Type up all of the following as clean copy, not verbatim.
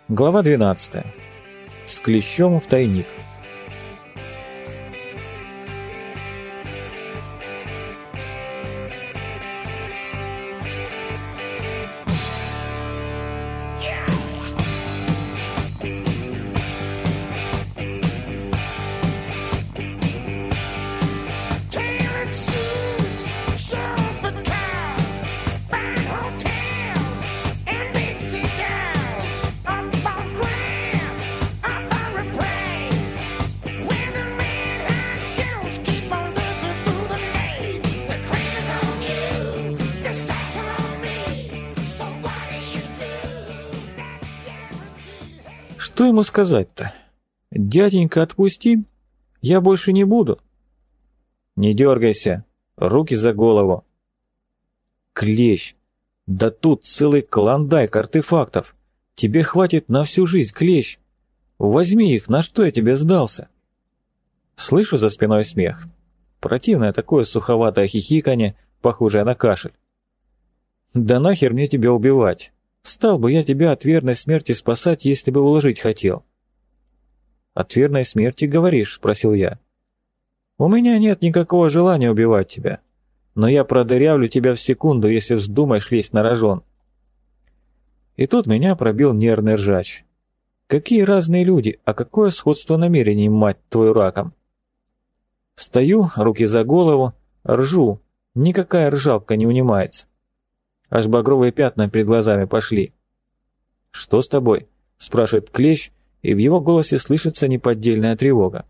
Глава 12. С клещом в тайник. Что ему сказать-то? Дяденька, отпусти, я больше не буду. Не дергайся, руки за голову. Клещ, да тут целый клондайк артефактов. Тебе хватит на всю жизнь, клещ. Возьми их, на что я тебе сдался? Слышу за спиной смех. Противное такое суховатое хихиканье, похожее на кашель. Да нахер мне тебя убивать? Стал бы я тебя от верной смерти спасать, если бы уложить хотел. «От верной смерти, говоришь?» — спросил я. «У меня нет никакого желания убивать тебя, но я продырявлю тебя в секунду, если вздумаешь лезть на рожон». И тут меня пробил нервный ржач. Какие разные люди, а какое сходство намерений, мать твою, раком. Стою, руки за голову, ржу, никакая ржалка не унимается. Аж багровые пятна перед глазами пошли. «Что с тобой?» — спрашивает клещ, и в его голосе слышится неподдельная тревога.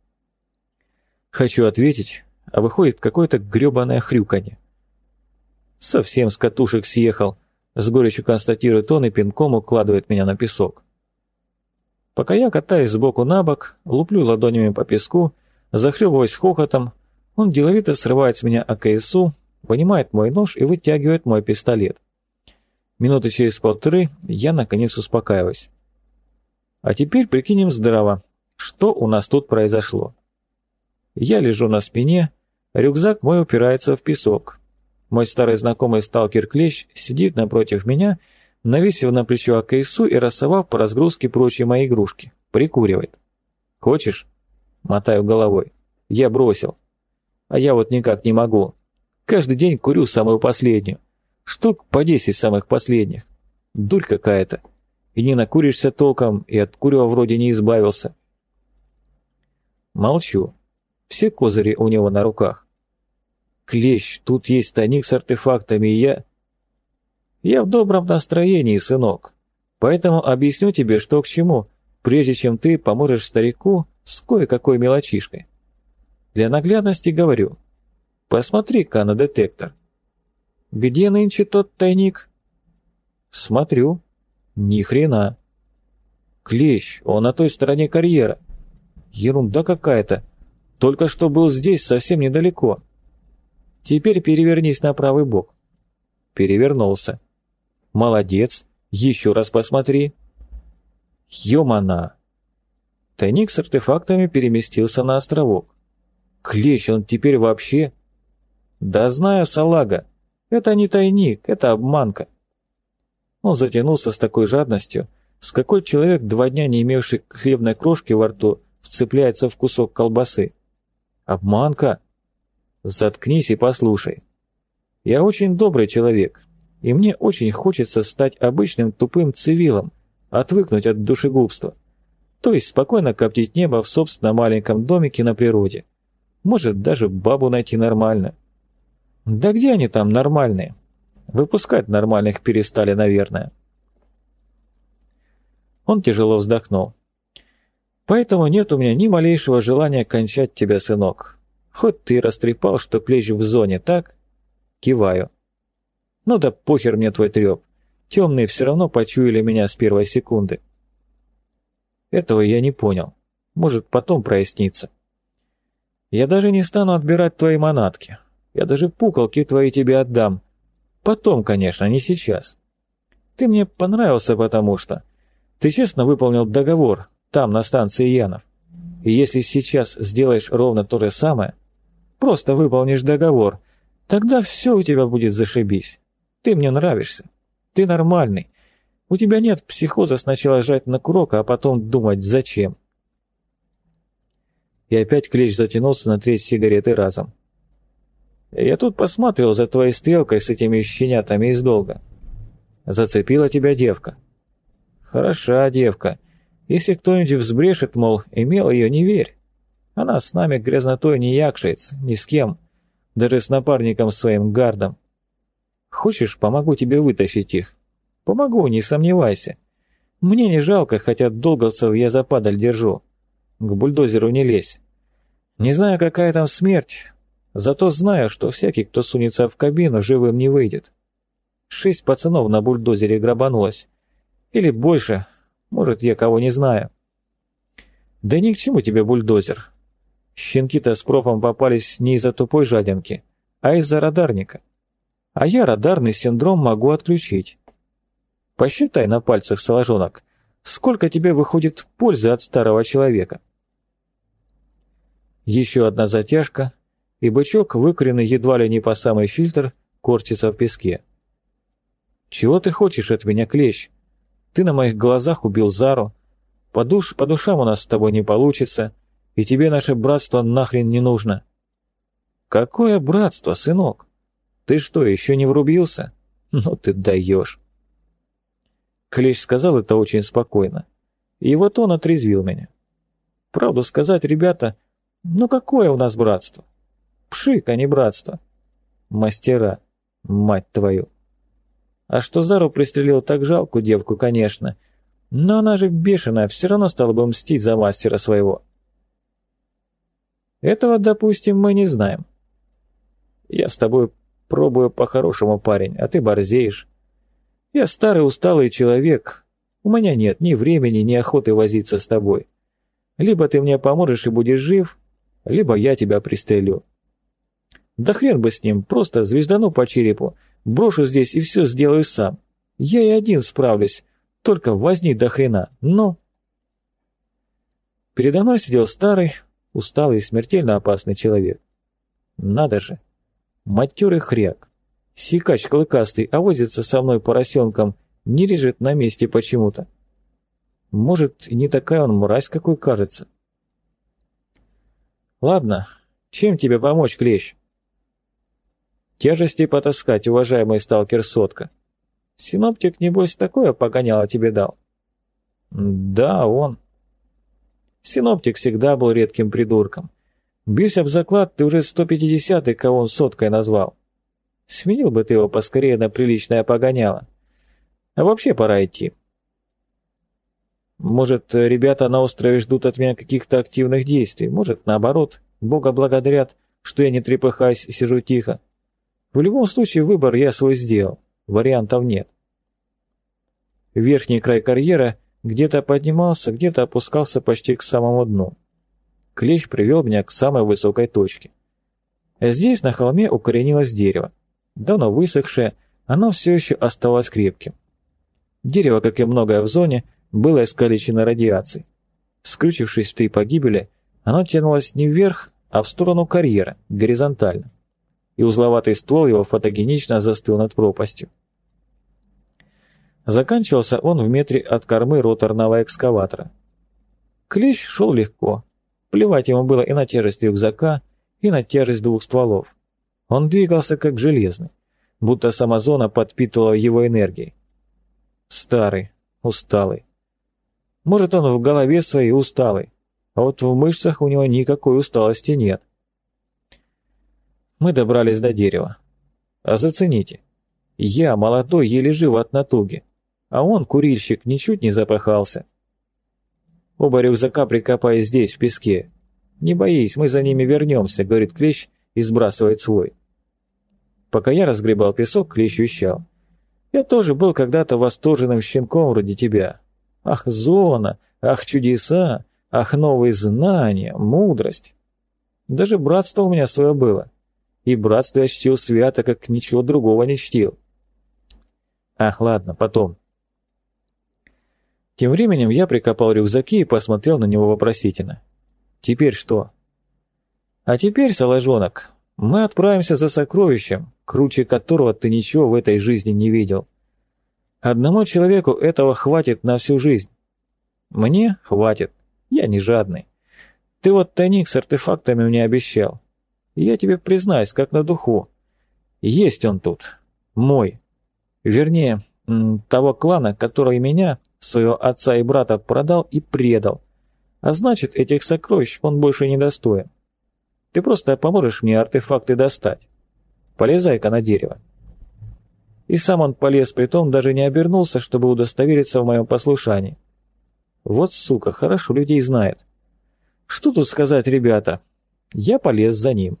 Хочу ответить, а выходит какое-то грёбаное хрюканье. «Совсем с катушек съехал», — с горечью констатирует он и пинком укладывает меня на песок. Пока я катаюсь сбоку на бок, луплю ладонями по песку, захлебываясь хохотом, он деловито срывает с меня АКСУ, вынимает мой нож и вытягивает мой пистолет. Минуты через полторы я наконец успокаиваюсь. А теперь прикинем здраво, что у нас тут произошло. Я лежу на спине, рюкзак мой упирается в песок. Мой старый знакомый сталкер-клещ сидит напротив меня, навесив на плечо АКСУ и рассовав по разгрузке прочие мои игрушки. Прикуривает. «Хочешь?» — мотаю головой. «Я бросил. А я вот никак не могу. Каждый день курю самую последнюю. Штук по 10 самых последних. Дурь какая-то. И не накуришься толком, и от курева вроде не избавился». Молчу. Все козыри у него на руках. «Клещ, тут есть тайник с артефактами, и я...» «Я в добром настроении, сынок. Поэтому объясню тебе, что к чему, прежде чем ты поможешь старику с кое-какой мелочишкой. Для наглядности говорю. Посмотри-ка на детектор». «Где нынче тот тайник?» «Смотрю. Ни хрена». «Клещ, он на той стороне карьера». «Ерунда какая-то. Только что был здесь, совсем недалеко». «Теперь перевернись на правый бок». Перевернулся. «Молодец. Еще раз посмотри». «Ё-мана!» Тайник с артефактами переместился на островок. «Клещ, он теперь вообще...» «Да знаю, салага. Это не тайник, это обманка». Он затянулся с такой жадностью, с какой человек, 2 дня не имевший хлебной крошки во рту, вцепляется в кусок колбасы. «Обманка?» «Заткнись и послушай. Я очень добрый человек, и мне очень хочется стать обычным тупым цивилом, отвыкнуть от душегубства, то есть спокойно коптить небо в собственном маленьком домике на природе. Может, даже бабу найти нормально. Да где они там нормальные? Выпускать нормальных перестали, наверное». Он тяжело вздохнул. «Поэтому нет у меня ни малейшего желания кончать тебя, сынок. Хоть ты и растрепал, что клещ в зоне, так?» Киваю. «Ну да похер мне твой треп. Темные все равно почуяли меня с первой секунды». Этого я не понял. Может, потом прояснится. «Я даже не стану отбирать твои манатки. Я даже пуколки твои тебе отдам. Потом, конечно, не сейчас. Ты мне понравился, потому что ты честно выполнил договор там, на станции Янов. И если сейчас сделаешь ровно то же самое, просто выполнишь договор, тогда все у тебя будет зашибись. Ты мне нравишься. Ты нормальный. У тебя нет психоза сначала жать на курок, а потом думать зачем. И опять Клещ затянулся на треть сигареты разом. Я тут посматривал за твоей стрелкой с этими щенятами из долга. Зацепила тебя девка. Хороша девка. Если кто-нибудь взбрешет, мол, имел ее, не верь. Она с нами грязнотой не якшается, ни с кем, даже с напарником своим Гардом. Хочешь, помогу тебе вытащить их? Помогу, не сомневайся. Мне не жалко, хотя долговцев я за падаль держу. К бульдозеру не лезь. Не знаю, какая там смерть, зато знаю, что всякий, кто сунется в кабину, живым не выйдет. 6 пацанов на бульдозере грабанулось. Или больше, может, я кого не знаю. Да ни к чему тебе бульдозер. Щенки-то с профом попались не из-за тупой жадинки, а из-за радарника. А я радарный синдром могу отключить. Посчитай на пальцах, соложонок, сколько тебе выходит пользы от старого человека. Еще одна затяжка, и бычок, выкуренный едва ли не по самый фильтр, корчится в песке. Чего ты хочешь от меня, Клещ? Ты на моих глазах убил Зару. По душам у нас с тобой не получится, и тебе наше братство нахрен не нужно. Какое братство, сынок? Ты что, еще не врубился? Ну ты даешь. Клещ сказал это очень спокойно, и вот он отрезвил меня. Правду сказать, ребята, ну какое у нас братство? Пшик, а не братство. Мастера, мать твою. А что Зару пристрелил, так жалко девку, конечно, но она же бешеная, все равно стала бы мстить за мастера своего. Этого, допустим, мы не знаем. Я с тобой пробую по-хорошему, парень, а ты борзеешь. Я старый усталый человек. У меня нет ни времени, ни охоты возиться с тобой. Либо ты мне поможешь и будешь жив, либо я тебя пристрелю. Да хрен бы с ним, просто звездану по черепу, брошу здесь и все сделаю сам. Я и один справлюсь, только возни до хрена, ну. Передо мной сидел старый, усталый и смертельно опасный человек. Надо же, матерый хряк. Сикач клыкастый, а возится со мной поросенком, не режет на месте почему-то. Может, и не такая он мразь, какой кажется. Ладно, чем тебе помочь, Клещ? Тяжести потаскать, уважаемый сталкер Сотка. Синоптик, небось, такое погоняло тебе дал. Да, он. Синоптик всегда был редким придурком. Бьюсь об заклад, ты уже 150-й, кого он Соткой назвал. Сменил бы ты его поскорее на приличное погоняло. А вообще пора идти. Может, ребята на острове ждут от меня каких-то активных действий. Может, наоборот, Бога благодарят, что я не трепыхаюсь и сижу тихо. В любом случае, выбор я свой сделал. Вариантов нет. Верхний край карьера где-то поднимался, где-то опускался почти к самому дну. Клещ привел меня к самой высокой точке. Здесь на холме укоренилось дерево. Давно высохшее, оно все еще оставалось крепким. Дерево, как и многое в зоне, было искалечено радиацией. Скрючившись в 3 погибели, оно тянулось не вверх, а в сторону карьера, горизонтально. И узловатый ствол его фотогенично застыл над пропастью. Заканчивался он в метре от кормы роторного экскаватора. Клещ шел легко. Плевать ему было и на тяжесть рюкзака, и на тяжесть 2 стволов. Он двигался как железный, будто сама зона подпитывала его энергией. Старый, усталый. Может, он в голове своей усталый, а вот в мышцах у него никакой усталости нет. Мы добрались до дерева. А зацените, я, молодой, еле жив от натуги, а он, курильщик, ничуть не запахался. Оба рюкзака прикопай здесь, в песке. Не боись, мы за ними вернемся, говорит Клещ и сбрасывает свой. Пока я разгребал песок, Клещ вещал. Я тоже был когда-то восторженным щенком вроде тебя. Ах, зона, ах, чудеса, ах, новые знания, мудрость. Даже братство у меня свое было. И братство я чтил свято, как ничего другого не чтил. Ах, ладно, потом. Тем временем я прикопал рюкзаки и посмотрел на него вопросительно. Теперь что? А теперь, соложонок, мы отправимся за сокровищем, круче которого ты ничего в этой жизни не видел. Одному человеку этого хватит на всю жизнь. Мне хватит, я не жадный. Ты вот тайник с артефактами мне обещал. И я тебе признаюсь, как на духу. Есть он тут, мой. Вернее, того клана, который меня, своего отца и брата, продал и предал. А значит, этих сокровищ он больше не достоин. Ты просто поможешь мне артефакты достать. Полезай-ка на дерево. И сам он полез, притом даже не обернулся, чтобы удостовериться в моем послушании. Вот сука, хорошо людей знает. Что тут сказать, ребята? Я полез за ним.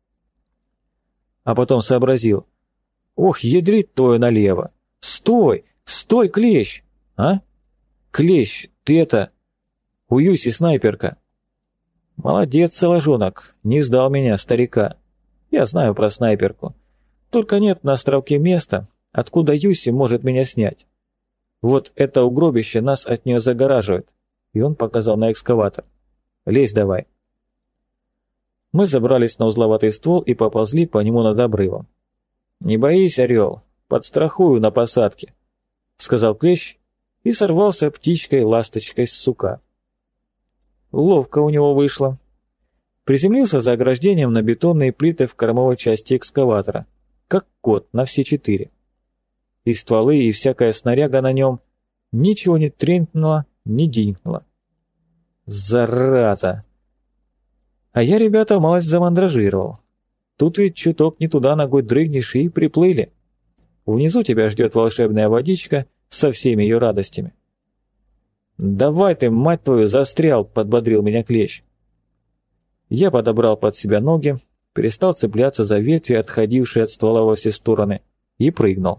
А потом сообразил. Ох, ядрит твою налево. Стой, стой, клещ! А? Клещ, ты это... У Юси снайперка. Молодец, соложонок, не сдал меня, старика. Я знаю про снайперку. Только нет на островке места, откуда Юси может меня снять. Вот это угробище нас от нее загораживает. И он показал на экскаватор. Лезь давай. Мы забрались на узловатый ствол и поползли по нему над обрывом. «Не боись, орел, подстрахую на посадке», — сказал клещ и сорвался птичкой-ласточкой с сука. Ловко у него вышло. Приземлился за ограждением на бетонные плиты в кормовой части экскаватора, как кот на все 4. И стволы, и всякая снаряга на нем, ничего не тренькнуло, не динькнуло. Зараза! А я, ребята, малость замандражировал. Тут ведь чуток не туда ногой дрыгнешь и приплыли. Внизу тебя ждет волшебная водичка со всеми ее радостями. «Давай ты, мать твою, застрял!» — подбодрил меня клещ. Я подобрал под себя ноги, перестал цепляться за ветви, отходившие от ствола во все стороны, и прыгнул.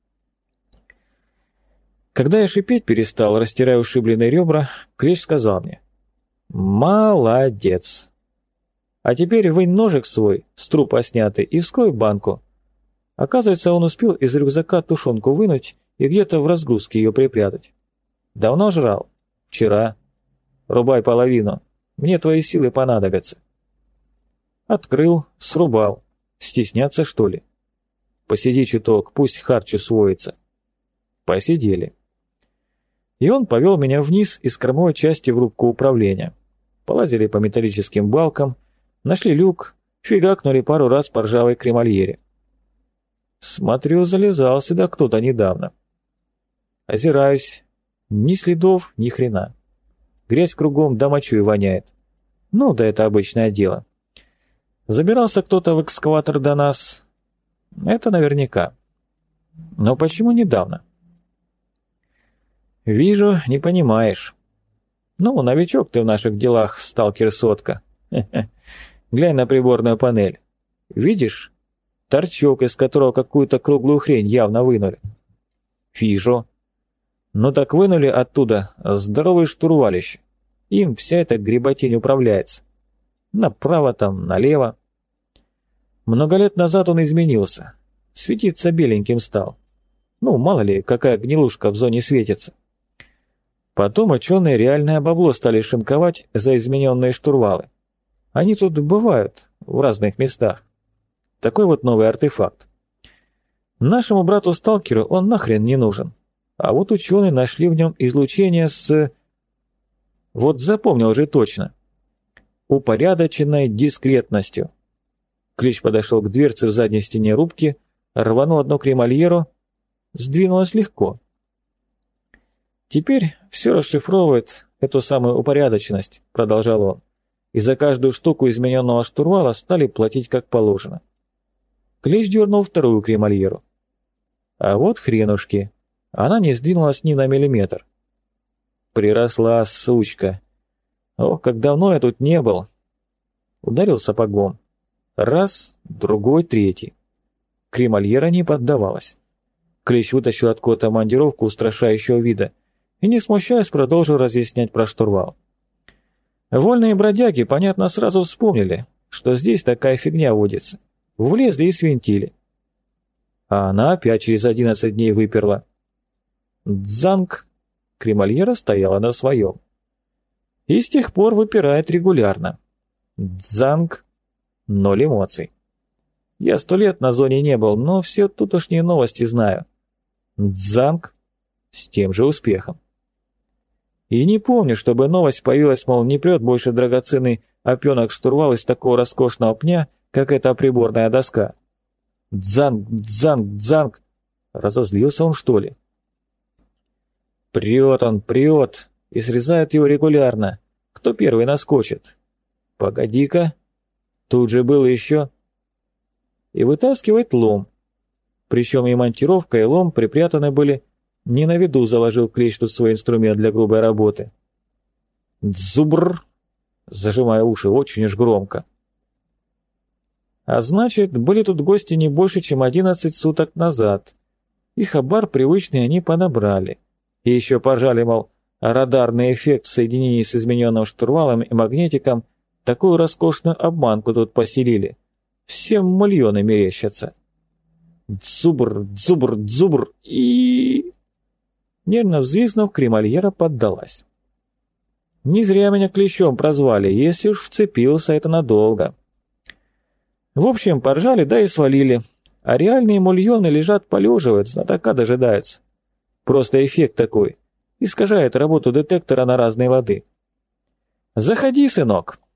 Когда я шипеть перестал, растирая ушибленные ребра, клещ сказал мне: «Молодец! А теперь вынь ножик свой, с трупа снятый, и вскрой банку». Оказывается, он успел из рюкзака тушенку вынуть и где-то в разгрузке ее припрятать. «Давно жрал?» «Вчера». «Рубай половину. Мне твои силы понадобятся». Открыл, срубал. Стесняться, что ли? «Посиди чуток, пусть харч усвоится». Посидели. И он повел меня вниз из кормовой части в рубку управления. Полазили по металлическим балкам, нашли люк, фигакнули пару раз по ржавой кремольере. Смотрю, залезал сюда кто-то недавно. Озираюсь. Ни следов, ни хрена. Грязь кругом, да мочой воняет. Ну, да это обычное дело. Забирался кто-то в экскаватор до нас. Это наверняка. Но почему недавно? Вижу, не понимаешь. Ну, новичок ты в наших делах, сталкер-сотка. Глянь на приборную панель. Видишь? Торчок, из которого какую-то круглую хрень явно вынули. Вижу. Ну так вынули оттуда здоровые штурвалище. Им вся эта греботень управляется. Направо там, налево. Много лет назад он изменился. Светиться беленьким стал. Ну, мало ли, какая гнилушка в зоне светится. Потом ученые реальное бабло стали шинковать за измененные штурвалы. Они тут бывают в разных местах. Такой вот новый артефакт. Нашему брату-сталкеру он нахрен не нужен. А вот ученые нашли в нем излучение с... Вот запомнил же точно. Упорядоченной дискретностью. Клещ подошел к дверце в задней стене рубки, рванул одну кремольеру, сдвинулось легко. «Теперь все расшифровывает эту самую упорядоченность», — продолжал он, «и за каждую штуку измененного штурвала стали платить как положено». Клещ дернул вторую кремольеру. А вот хренушки. Она не сдвинулась ни на миллиметр. Приросла, сучка. Ох, как давно я тут не был. Ударил сапогом. Раз, другой, третий. Кремольера не поддавалась. Клещ вытащил откуда-то мандировку устрашающего вида и, не смущаясь, продолжил разъяснять про штурвал. Вольные бродяги, понятно, сразу вспомнили, что здесь такая фигня водится. Влезли и свинтили. А она опять через 11 дней выперла. Дзанг! Кремольера стояла на своем. И с тех пор выпирает регулярно. Дзанг! 0 эмоций. Я 100 лет на зоне не был, но все тутошние новости знаю. Дзанг! С тем же успехом. И не помню, чтобы новость появилась, мол, не прет больше драгоценный опенок штурвал из такого роскошного пня, как эта приборная доска. Дзанг, дзанг, дзанг. Разозлился он, что ли? Прет он, прет, и срезают его регулярно. Кто первый наскочит? Погоди-ка. Тут же был еще. И вытаскивает лом. Причем и монтировка, и лом припрятаны были. Не на виду заложил клещ тут свой инструмент для грубой работы. Дзубр, зажимая уши очень уж громко. А значит, были тут гости не больше, чем 11 суток назад. И хабар привычный они понабрали. И еще поржали, мол, радарный эффект в соединении с измененным штурвалом и магнетиком такую роскошную обманку тут поселили. Всем миллионы мерещатся. Дзубр, дзубр, дзубр и... Нервно взвизнув, кремольера поддалась. Не зря меня клещом прозвали, если уж вцепился, это надолго. В общем, поржали, да и свалили. А реальные мульоны лежат, полеживают, знатока дожидаются. Просто эффект такой. Искажает работу детектора на разные лады. «Заходи, сынок!»